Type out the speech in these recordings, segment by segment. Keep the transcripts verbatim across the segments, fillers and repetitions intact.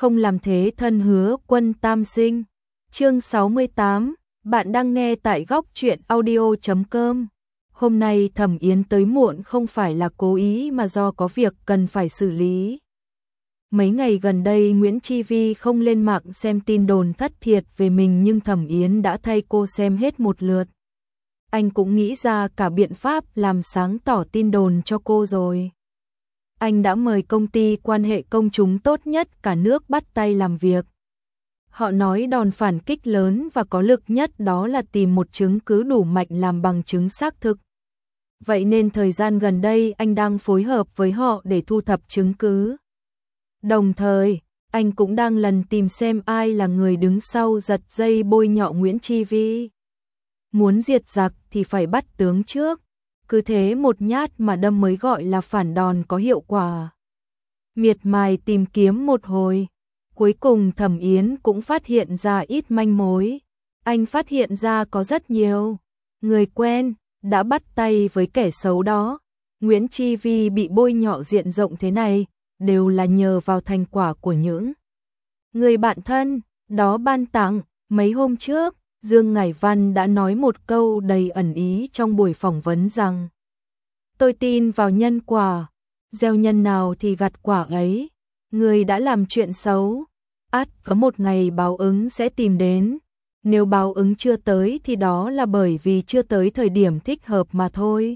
không làm thế thân hứa quân tam sinh. Chương sáu mươi tám, bạn đang nghe tại góc truyện audio chấm com. Hôm nay Thẩm Yến tới muộn không phải là cố ý mà do có việc cần phải xử lý. Mấy ngày gần đây Nguyễn Chi Vi không lên mạng xem tin đồn thất thiệt về mình, nhưng Thẩm Yến đã thay cô xem hết một lượt. Anh cũng nghĩ ra cả biện pháp làm sáng tỏ tin đồn cho cô rồi. Anh đã mời công ty quan hệ công chúng tốt nhất cả nước bắt tay làm việc. Họ nói đòn phản kích lớn và có lực nhất đó là tìm một chứng cứ đủ mạnh làm bằng chứng xác thực. Vậy nên thời gian gần đây anh đang phối hợp với họ để thu thập chứng cứ. Đồng thời, anh cũng đang lần tìm xem ai là người đứng sau giật dây bôi nhọ Nguyễn Chi Vi. Muốn diệt giặc thì phải bắt tướng trước. Cứ thế một nhát mà đâm mới gọi là phản đòn có hiệu quả. Miệt mài tìm kiếm một hồi, cuối cùng Thẩm Yến cũng phát hiện ra ít manh mối. Anh phát hiện ra có rất nhiều người quen đã bắt tay với kẻ xấu đó. Nguyễn Chi Vi bị bôi nhọ diện rộng thế này đều là nhờ vào thành quả của những người bạn thân đó ban tặng. Mấy hôm trước, Dương Ngải Văn đã nói một câu đầy ẩn ý trong buổi phỏng vấn rằng: tôi tin vào nhân quả, gieo nhân nào thì gặt quả ấy. Người đã làm chuyện xấu, ắt có một ngày báo ứng sẽ tìm đến. Nếu báo ứng chưa tới thì đó là bởi vì chưa tới thời điểm thích hợp mà thôi.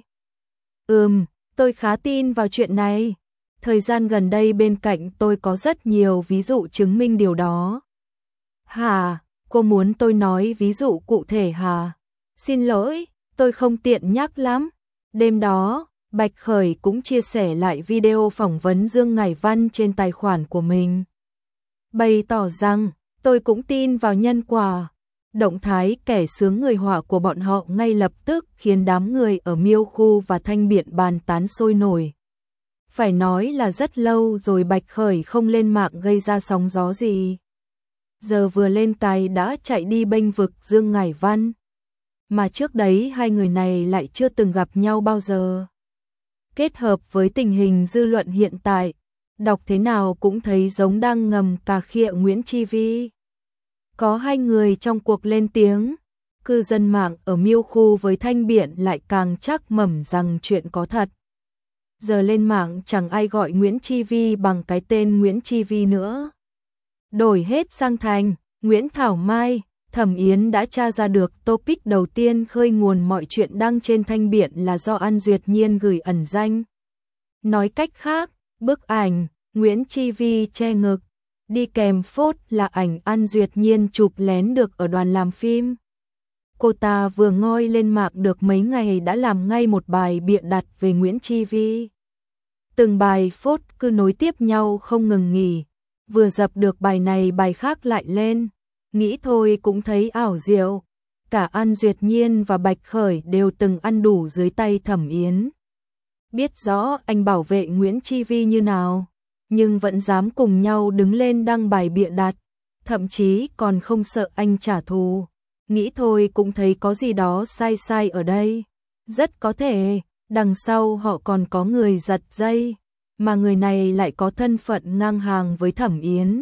Ừm, tôi khá tin vào chuyện này. Thời gian gần đây bên cạnh tôi có rất nhiều ví dụ chứng minh điều đó. Hả? Cô muốn tôi nói ví dụ cụ thể hả? Xin lỗi, tôi không tiện nhắc lắm. Đêm đó, Bạch Khởi cũng chia sẻ lại video phỏng vấn Dương Ngải Văn trên tài khoản của mình. Bày tỏ rằng, tôi cũng tin vào nhân quả. Động thái kẻ sướng người họa của bọn họ ngay lập tức khiến đám người ở Miêu Khu và Thanh Biện bàn tán sôi nổi. Phải nói là rất lâu rồi Bạch Khởi không lên mạng gây ra sóng gió gì. Giờ vừa lên cài đã chạy đi bênh vực Dương Ngải Văn. Mà trước đấy hai người này lại chưa từng gặp nhau bao giờ. Kết hợp với tình hình dư luận hiện tại, đọc thế nào cũng thấy giống đang ngầm cà khịa Nguyễn Chi Vi. Có hai người trong cuộc lên tiếng, cư dân mạng ở Miêu Khu với Thanh Biện lại càng chắc mẩm rằng chuyện có thật. Giờ lên mạng chẳng ai gọi Nguyễn Chi Vi bằng cái tên Nguyễn Chi Vi nữa. Đổi hết sang thành Nguyễn Thảo Mai. Thẩm Yến đã tra ra được topic đầu tiên khơi nguồn mọi chuyện đăng trên Thanh Biện là do An Duyệt Nhiên gửi ẩn danh. Nói cách khác, bức ảnh Nguyễn Chi Vi che ngực, đi kèm phốt là ảnh An Duyệt Nhiên chụp lén được ở đoàn làm phim. Cô ta vừa ngoi lên mạng được mấy ngày đã làm ngay một bài bịa đặt về Nguyễn Chi Vi. Từng bài phốt cứ nối tiếp nhau không ngừng nghỉ, vừa dập được bài này bài khác lại lên. Nghĩ thôi cũng thấy ảo diệu. Cả An Duyệt Nhiên và Bạch Khởi đều từng ăn đủ dưới tay Thẩm Yến. Biết rõ anh bảo vệ Nguyễn Chi Vi như nào, nhưng vẫn dám cùng nhau đứng lên đăng bài bịa đặt, thậm chí còn không sợ anh trả thù. Nghĩ thôi cũng thấy có gì đó sai sai ở đây. Rất có thể, đằng sau họ còn có người giật dây, mà người này lại có thân phận ngang hàng với Thẩm Yến.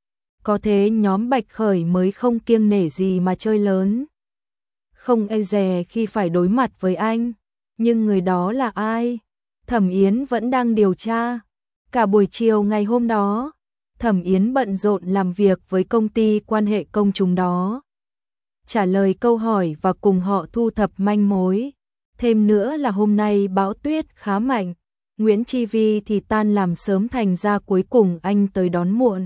Có thế nhóm Bạch Khởi mới không kiêng nể gì mà chơi lớn. Không e dè khi phải đối mặt với anh. Nhưng người đó là ai? Thẩm Yến vẫn đang điều tra. Cả buổi chiều ngày hôm đó, Thẩm Yến bận rộn làm việc với công ty quan hệ công chúng đó. Trả lời câu hỏi và cùng họ thu thập manh mối. Thêm nữa là hôm nay bão tuyết khá mạnh. Nguyễn Chi Vi thì tan làm sớm thành ra cuối cùng anh tới đón muộn.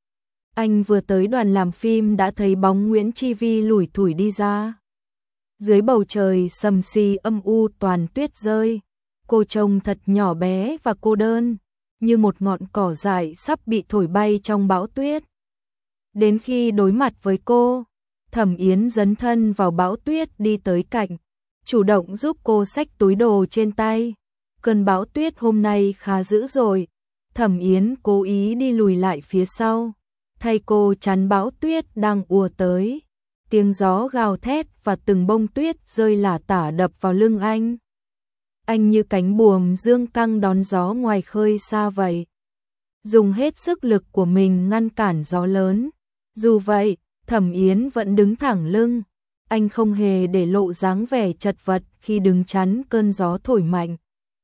Anh vừa tới đoàn làm phim đã thấy bóng Nguyễn Chi Vi lủi thủi đi ra. Dưới bầu trời sầm xì âm u toàn tuyết rơi, cô trông thật nhỏ bé và cô đơn, như một ngọn cỏ dại sắp bị thổi bay trong bão tuyết. Đến khi đối mặt với cô, Thẩm Yến dấn thân vào bão tuyết đi tới cạnh, chủ động giúp cô xách túi đồ trên tay. Cơn bão tuyết hôm nay khá dữ dội, Thẩm Yến cố ý đi lùi lại phía sau, thay cô chắn bão tuyết đang ùa tới. Tiếng gió gào thét và từng bông tuyết rơi lả tả đập vào lưng anh. Anh như cánh buồm dương căng đón gió ngoài khơi xa vậy. dùng hết sức lực của mình ngăn cản gió lớn. Dù vậy, Thẩm Yến vẫn đứng thẳng lưng, anh không hề để lộ dáng vẻ chật vật khi đứng chắn cơn gió thổi mạnh.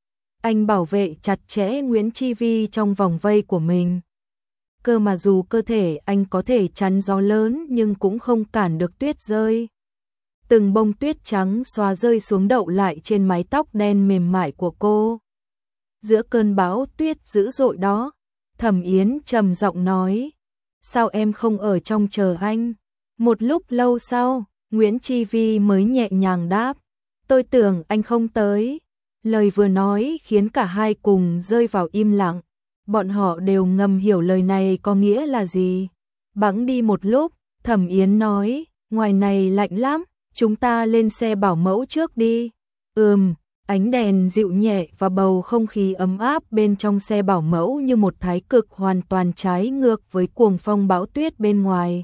Anh bảo vệ chặt chẽ Nguyễn Chi Vi trong vòng vây của mình. Cơ mà dù cơ thể anh có thể chắn gió lớn nhưng cũng không cản được tuyết rơi. Từng bông tuyết trắng xóa rơi xuống đậu lại trên mái tóc đen mềm mại của cô. Giữa cơn bão tuyết dữ dội đó, Thẩm Yến trầm giọng nói, sao em không ở trong chờ anh? Một lúc lâu sau, Nguyễn Chi Vi mới nhẹ nhàng đáp, tôi tưởng anh không tới. Lời vừa nói khiến cả hai cùng rơi vào im lặng. Bọn họ đều ngầm hiểu lời này có nghĩa là gì. Bẵng đi một lúc, Thẩm Yến nói, ngoài này lạnh lắm, chúng ta lên xe bảo mẫu trước đi. Ừm, ánh đèn dịu nhẹ và bầu không khí ấm áp bên trong xe bảo mẫu như một thái cực hoàn toàn trái ngược với cuồng phong bão tuyết bên ngoài.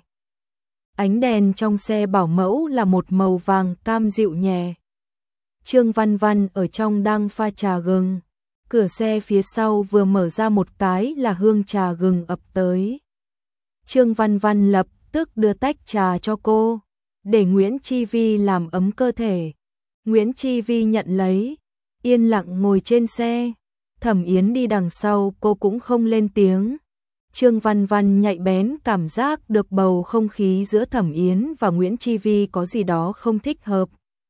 Ánh đèn trong xe bảo mẫu là một màu vàng cam dịu nhẹ. Trương Văn Văn ở trong đang pha trà gừng. Cửa xe phía sau vừa mở ra một cái là hương trà gừng ập tới. Trương Văn Văn lập tức đưa tách trà cho cô, để Nguyễn Chi Vi làm ấm cơ thể. Nguyễn Chi Vi nhận lấy, yên lặng ngồi trên xe. Thẩm Yến đi đằng sau, cô cũng không lên tiếng. Trương Văn Văn nhạy bén cảm giác được bầu không khí giữa Thẩm Yến và Nguyễn Chi Vi có gì đó không thích hợp.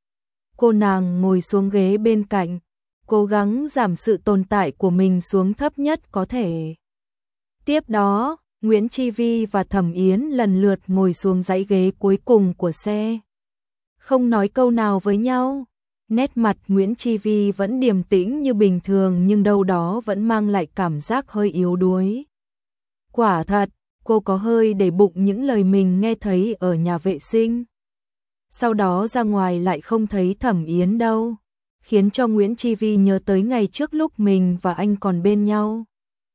Cô nàng ngồi xuống ghế bên cạnh, cố gắng giảm sự tồn tại của mình xuống thấp nhất có thể. Tiếp đó, Nguyễn Chi Vi và Thẩm Yến lần lượt ngồi xuống dãy ghế cuối cùng của xe. Không nói câu nào với nhau, nét mặt Nguyễn Chi Vi vẫn điềm tĩnh như bình thường nhưng đâu đó vẫn mang lại cảm giác hơi yếu đuối. Quả thật, cô có hơi để bụng những lời mình nghe thấy ở nhà vệ sinh. Sau đó ra ngoài lại không thấy Thẩm Yến đâu, khiến cho Nguyễn Chi Vi nhớ tới ngày trước lúc mình và anh còn bên nhau.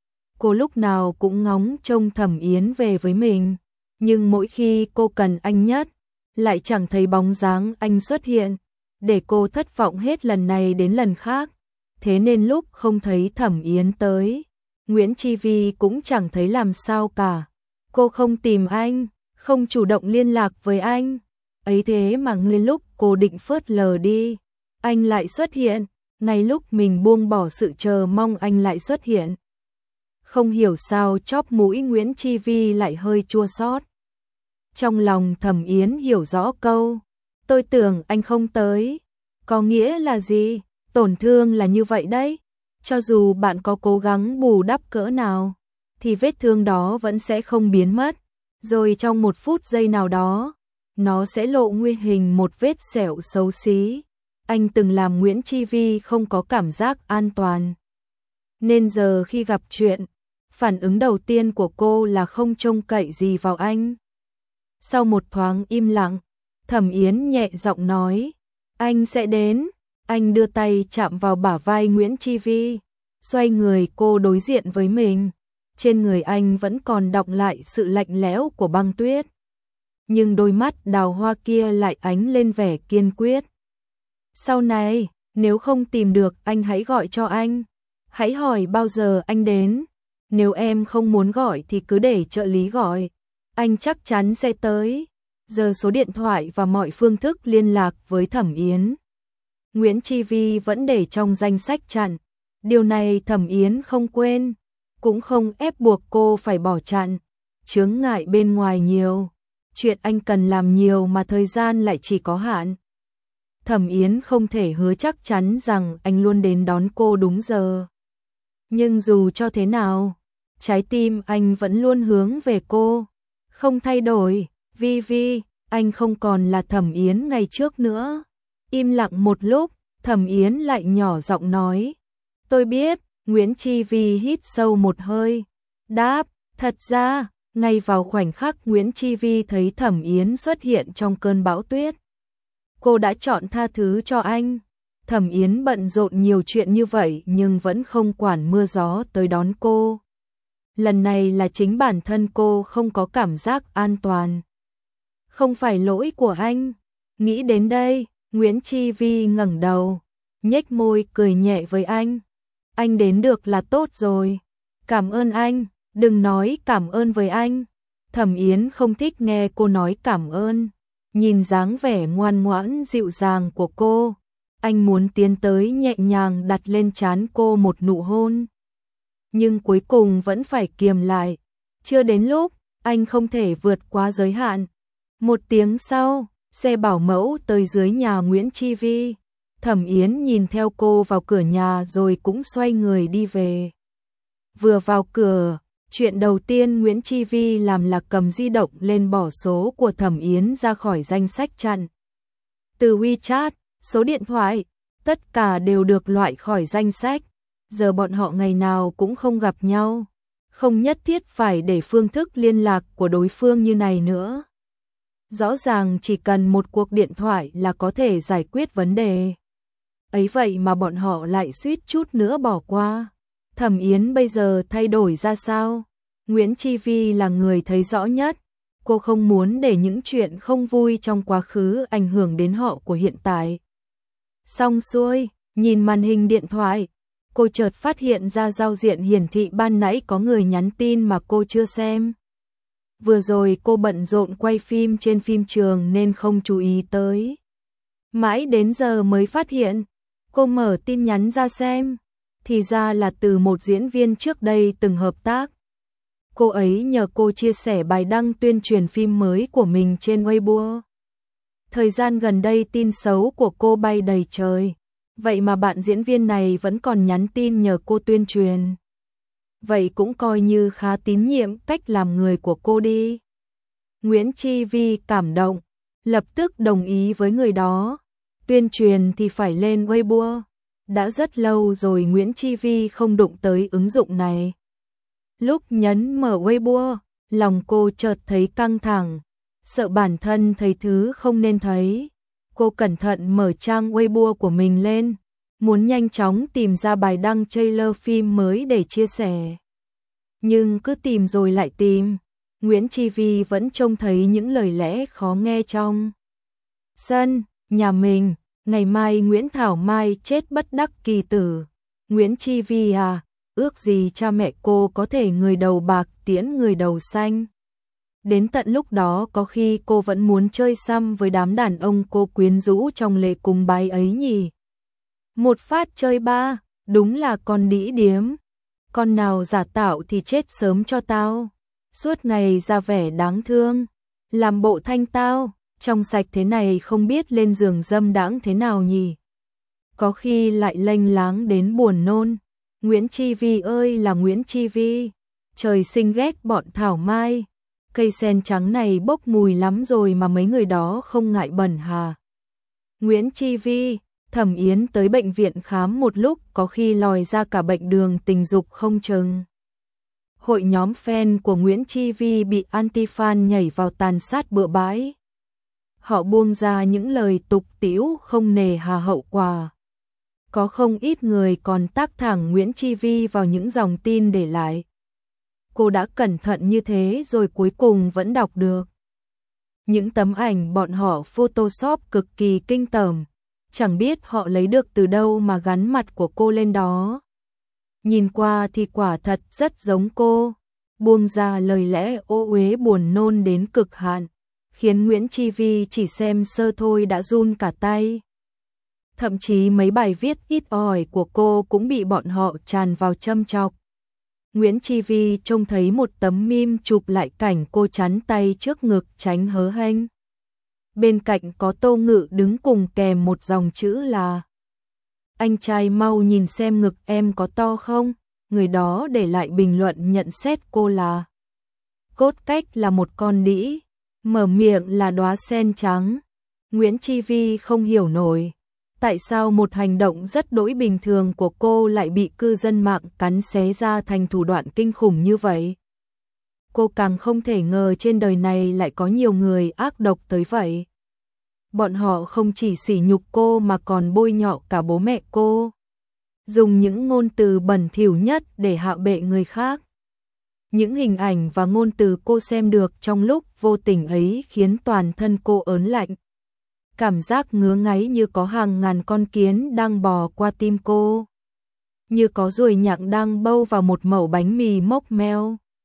Cô lúc nào cũng ngóng trông Thẩm Yến về với mình, nhưng mỗi khi cô cần anh nhất, lại chẳng thấy bóng dáng anh xuất hiện, để cô thất vọng hết lần này đến lần khác. Thế nên lúc không thấy Thẩm Yến tới, Nguyễn Chi Vi cũng chẳng thấy làm sao cả. Cô không tìm anh, không chủ động liên lạc với anh. Ấy thế mà ngay lúc cô định phớt lờ đi, anh lại xuất hiện, ngay lúc mình buông bỏ sự chờ mong anh lại xuất hiện. Không hiểu sao chóp mũi Nguyễn Chi Vi lại hơi chua xót. Trong lòng Thẩm Yến hiểu rõ câu, tôi tưởng anh không tới. Có nghĩa là gì? Tổn thương là như vậy đấy. Cho dù bạn có cố gắng bù đắp cỡ nào, thì vết thương đó vẫn sẽ không biến mất. Rồi trong một phút giây nào đó, nó sẽ lộ nguyên hình một vết sẹo xấu xí. Anh từng làm Nguyễn Chi Vi không có cảm giác an toàn. Nên giờ khi gặp chuyện, phản ứng đầu tiên của cô là không trông cậy gì vào anh. Sau một thoáng im lặng, Thẩm Yến nhẹ giọng nói, anh sẽ đến. Anh đưa tay chạm vào bả vai Nguyễn Chi Vi, xoay người cô đối diện với mình. Trên người anh vẫn còn đọng lại sự lạnh lẽo của băng tuyết. Nhưng đôi mắt đào hoa kia lại ánh lên vẻ kiên quyết. Sau này, nếu không tìm được anh hãy gọi cho anh. Hãy hỏi bao giờ anh đến. Nếu em không muốn gọi thì cứ để trợ lý gọi. Anh chắc chắn sẽ tới. Giờ số điện thoại và mọi phương thức liên lạc với Thẩm Yến, Nguyễn Chi Vi vẫn để trong danh sách chặn. Điều này Thẩm Yến không quên, cũng không ép buộc cô phải bỏ chặn. Chướng ngại bên ngoài nhiều, chuyện anh cần làm nhiều mà thời gian lại chỉ có hạn. Thẩm Yến không thể hứa chắc chắn rằng anh luôn đến đón cô đúng giờ. Nhưng dù cho thế nào, trái tim anh vẫn luôn hướng về cô, không thay đổi. Vi Vi, anh không còn là Thẩm Yến ngày trước nữa. Im lặng một lúc, Thẩm Yến lại nhỏ giọng nói, tôi biết. Nguyễn Chi Vi hít sâu một hơi, đáp, thật ra, ngay vào khoảnh khắc Nguyễn Chi Vi thấy Thẩm Yến xuất hiện trong cơn bão tuyết, cô đã chọn tha thứ cho anh. Thẩm Yến bận rộn nhiều chuyện như vậy nhưng vẫn không quản mưa gió tới đón cô. Lần này là chính bản thân cô không có cảm giác an toàn. Không phải lỗi của anh. Nghĩ đến đây, Nguyễn Chi Vi ngẩng đầu, nhếch môi cười nhẹ với anh. Anh đến được là tốt rồi. Cảm ơn anh. Đừng nói cảm ơn với anh. Thẩm Yến không thích nghe cô nói cảm ơn. Nhìn dáng vẻ ngoan ngoãn dịu dàng của cô, anh muốn tiến tới nhẹ nhàng đặt lên trán cô một nụ hôn. Nhưng cuối cùng vẫn phải kiềm lại. Chưa đến lúc, anh không thể vượt quá giới hạn. Một tiếng sau, xe bảo mẫu tới dưới nhà Nguyễn Chi Vi. Thẩm Yến nhìn theo cô vào cửa nhà rồi cũng xoay người đi về. Vừa vào cửa, chuyện đầu tiên Nguyễn Chi Vi làm là cầm di động lên bỏ số của Thẩm Yến ra khỏi danh sách chặn. Từ WeChat, số điện thoại, tất cả đều được loại khỏi danh sách. Giờ bọn họ ngày nào cũng không gặp nhau, không nhất thiết phải để phương thức liên lạc của đối phương như này nữa. Rõ ràng chỉ cần một cuộc điện thoại là có thể giải quyết vấn đề. Ấy vậy mà bọn họ lại suýt chút nữa bỏ qua. Thẩm Yến bây giờ thay đổi ra sao? Nguyễn Chi Vi là người thấy rõ nhất. Cô không muốn để những chuyện không vui trong quá khứ ảnh hưởng đến họ của hiện tại. Xong xuôi, nhìn màn hình điện thoại, cô chợt phát hiện ra giao diện hiển thị ban nãy có người nhắn tin mà cô chưa xem. Vừa rồi cô bận rộn quay phim trên phim trường nên không chú ý tới. Mãi đến giờ mới phát hiện, cô mở tin nhắn ra xem, thì ra là từ một diễn viên trước đây từng hợp tác. Cô ấy nhờ cô chia sẻ bài đăng tuyên truyền phim mới của mình trên Weibo. Thời gian gần đây tin xấu của cô bay đầy trời, vậy mà bạn diễn viên này vẫn còn nhắn tin nhờ cô tuyên truyền. Vậy cũng coi như khá tín nhiệm cách làm người của cô đi. Nguyễn Chi Vi cảm động, lập tức đồng ý với người đó. Tuyên truyền thì phải lên Weibo. Đã rất lâu rồi Nguyễn Chi Vi không đụng tới ứng dụng này. Lúc nhấn mở Weibo, lòng cô chợt thấy căng thẳng, sợ bản thân thấy thứ không nên thấy. Cô cẩn thận mở trang Weibo của mình lên, muốn nhanh chóng tìm ra bài đăng trailer phim mới để chia sẻ. Nhưng cứ tìm rồi lại tìm, Nguyễn Chi Vi vẫn trông thấy những lời lẽ khó nghe trong sân nhà mình. Ngày mai Nguyễn Thảo Mai chết bất đắc kỳ tử. Nguyễn Chi Vi à, ước gì cha mẹ cô có thể người đầu bạc tiễn người đầu xanh. Đến tận lúc đó có khi cô vẫn muốn chơi xăm với đám đàn ông cô quyến rũ trong lễ cúng bái ấy nhỉ. Một phát chơi ba, đúng là con đĩ điếm. Con nào giả tạo thì chết sớm cho tao. Suốt ngày ra vẻ đáng thương, làm bộ thanh tao, trong sạch thế này không biết lên giường dâm đãng thế nào nhỉ. Có khi lại lênh láng đến buồn nôn. Nguyễn Chi Vi ơi là Nguyễn Chi Vi, trời sinh ghét bọn Thảo Mai. Cây sen trắng này bốc mùi lắm rồi mà mấy người đó không ngại bẩn hà. Nguyễn Chi Vi, Thẩm Yến tới bệnh viện khám một lúc có khi lòi ra cả bệnh đường tình dục không chừng. Hội nhóm fan của Nguyễn Chi Vi bị anti-fan nhảy vào tàn sát bừa bãi. Họ buông ra những lời tục tĩu không nề hà hậu quả. Có không ít người còn tác thẳng Nguyễn Chi Vi vào những dòng tin để lại. Cô đã cẩn thận như thế rồi cuối cùng vẫn đọc được. Những tấm ảnh bọn họ Photoshop cực kỳ kinh tởm, chẳng biết họ lấy được từ đâu mà gắn mặt của cô lên đó. Nhìn qua thì quả thật rất giống cô, buông ra lời lẽ ô uế buồn nôn đến cực hạn, khiến Nguyễn Chi Vi chỉ xem sơ thôi đã run cả tay. Thậm chí mấy bài viết ít ỏi của cô cũng bị bọn họ tràn vào châm chọc. Nguyễn Chi Vi trông thấy một tấm meme chụp lại cảnh cô chắn tay trước ngực tránh hớ hênh. Bên cạnh có Tô Ngự đứng cùng kèm một dòng chữ là: anh trai mau nhìn xem ngực em có to không? Người đó để lại bình luận nhận xét cô là: cốt cách là một con đĩ, mở miệng là đóa sen trắng. Nguyễn Chi Vi không hiểu nổi, tại sao một hành động rất đỗi bình thường của cô lại bị cư dân mạng cắn xé ra thành thủ đoạn kinh khủng như vậy. Cô càng không thể ngờ trên đời này lại có nhiều người ác độc tới vậy. Bọn họ không chỉ sỉ nhục cô mà còn bôi nhọ cả bố mẹ cô, dùng những ngôn từ bẩn thỉu nhất để hạ bệ người khác. Những hình ảnh và ngôn từ cô xem được trong lúc vô tình ấy khiến toàn thân cô ớn lạnh. Cảm giác ngứa ngáy như có hàng ngàn con kiến đang bò qua tim cô, như có ruồi nhặng đang bâu vào một mẩu bánh mì mốc meo.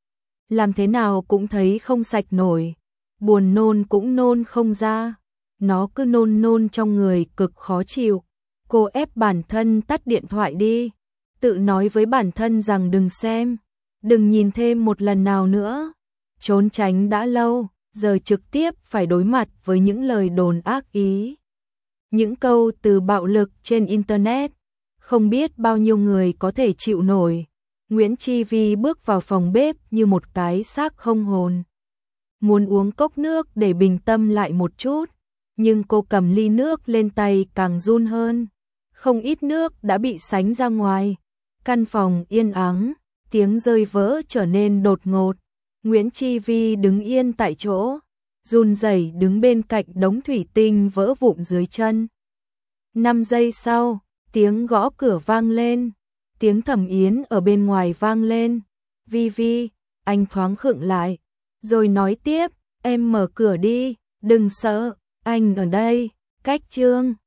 làm thế nào cũng thấy không sạch nổi, buồn nôn cũng nôn không ra, nó cứ nôn nôn trong người cực khó chịu. Cô ép bản thân tắt điện thoại đi, tự nói với bản thân rằng đừng xem, đừng nhìn thêm một lần nào nữa. Trốn tránh đã lâu, giờ trực tiếp phải đối mặt với những lời đồn ác ý. Những câu từ bạo lực trên Internet, không biết bao nhiêu người có thể chịu nổi. Nguyễn Chi Vi bước vào phòng bếp như một cái xác không hồn. Muốn uống cốc nước để bình tâm lại một chút, nhưng cô cầm ly nước lên tay càng run hơn. Không ít nước đã bị sánh ra ngoài. Căn phòng yên ắng, tiếng rơi vỡ trở nên đột ngột. Nguyễn Chi Vi đứng yên tại chỗ, run rẩy đứng bên cạnh đống thủy tinh vỡ vụn dưới chân. Năm giây sau, tiếng gõ cửa vang lên, tiếng Thẩm Yến ở bên ngoài vang lên. Vi Vi, anh thoáng khựng lại, rồi nói tiếp, em mở cửa đi, đừng sợ, anh ở đây. Cách chương